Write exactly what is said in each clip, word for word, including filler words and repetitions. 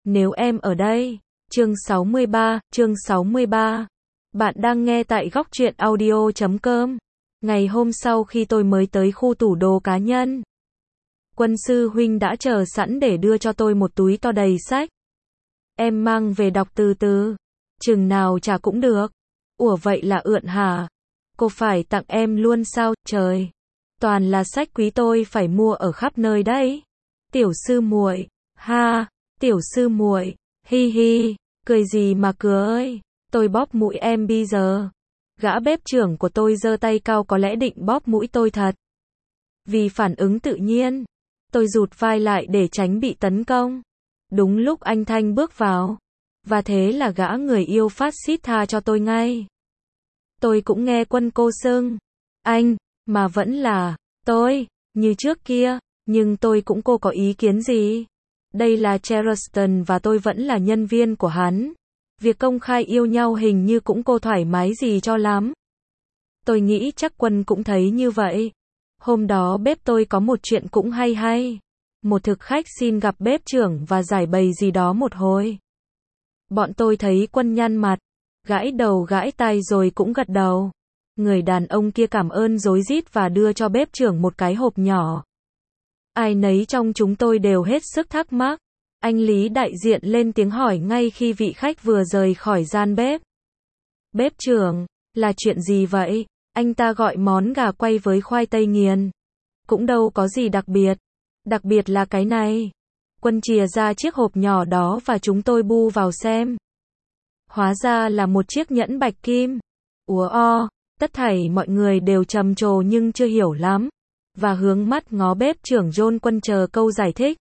Nếu em ở đây. Chương sáu mươi ba, chương sáu mươi ba. Bạn đang nghe tại góc truyện audio chấm com. Ngày hôm sau khi tôi mới tới khu tủ đồ cá nhân, Quân sư huynh đã chờ sẵn để đưa cho tôi một túi to đầy sách. Em mang về đọc từ từ, chừng nào trả cũng được. Ủa vậy là ượn hả? Cô phải tặng em luôn sao? Trời, toàn là sách quý tôi phải mua ở khắp nơi đấy. Tiểu sư muội, ha, tiểu sư muội, hi hi, cười gì mà cười ơi, tôi bóp mũi em bây giờ. Gã bếp trưởng của tôi giơ tay cao có lẽ định bóp mũi tôi thật. Vì phản ứng tự nhiên, tôi rụt vai lại để tránh bị tấn công. Đúng lúc anh Thanh bước vào, và thế là gã người yêu phát xít tha cho tôi ngay. Tôi cũng nghe Quân cô xưng anh, mà vẫn là tôi, như trước kia, nhưng tôi cũng cô có ý kiến gì? Đây là Charleston và tôi vẫn là nhân viên của hắn. Việc công khai yêu nhau hình như cũng cô thoải mái gì cho lắm. Tôi nghĩ chắc Quân cũng thấy như vậy. Hôm đó bếp tôi có một chuyện cũng hay hay. Một thực khách xin gặp bếp trưởng và giải bày gì đó một hồi. Bọn tôi thấy Quân nhăn mặt, gãi đầu gãi tai rồi cũng gật đầu. Người đàn ông kia cảm ơn rối rít và đưa cho bếp trưởng một cái hộp nhỏ. Ai nấy trong chúng tôi đều hết sức thắc mắc. Anh Lý đại diện lên tiếng hỏi ngay khi vị khách vừa rời khỏi gian bếp. Bếp trưởng, là chuyện gì vậy? Anh ta gọi món gà quay với khoai tây nghiền. Cũng đâu có gì đặc biệt. Đặc biệt là cái này. Quân chìa ra chiếc hộp nhỏ đó và chúng tôi bu vào xem. Hóa ra là một chiếc nhẫn bạch kim. Ủa o, tất thảy mọi người đều trầm trồ nhưng chưa hiểu lắm. Và hướng mắt ngó bếp trưởng John Quân chờ câu giải thích.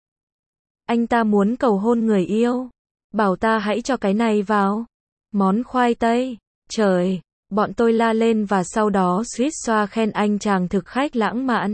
Anh ta muốn cầu hôn người yêu. Bảo ta hãy cho cái này vào. Món khoai tây. Trời, bọn tôi la lên và sau đó suýt xoa khen anh chàng thực khách lãng mạn.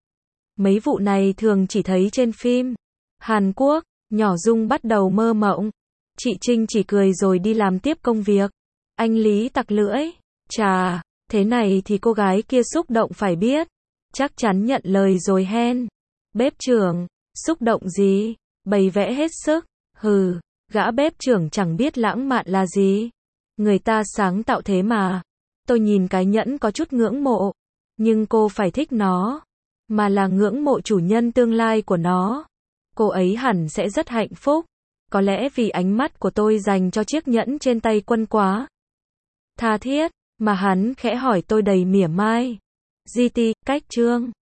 Mấy vụ này thường chỉ thấy trên phim Hàn Quốc. Nhỏ Dung bắt đầu mơ mộng. Chị Trinh chỉ cười rồi đi làm tiếp công việc. Anh Lý tặc lưỡi. Chà, thế này thì cô gái kia xúc động phải biết. Chắc chắn nhận lời rồi hen. Bếp trưởng, xúc động gì? Bày vẽ hết sức. Hừ, gã bếp trưởng chẳng biết lãng mạn là gì. Người ta sáng tạo thế mà. Tôi nhìn cái nhẫn có chút ngưỡng mộ. Nhưng cô phải thích nó. Mà là ngưỡng mộ chủ nhân tương lai của nó. Cô ấy hẳn sẽ rất hạnh phúc. Có lẽ vì ánh mắt của tôi dành cho chiếc nhẫn trên tay Quân quá tha thiết, mà hắn khẽ hỏi tôi đầy mỉa mai. giê tê, cách chương.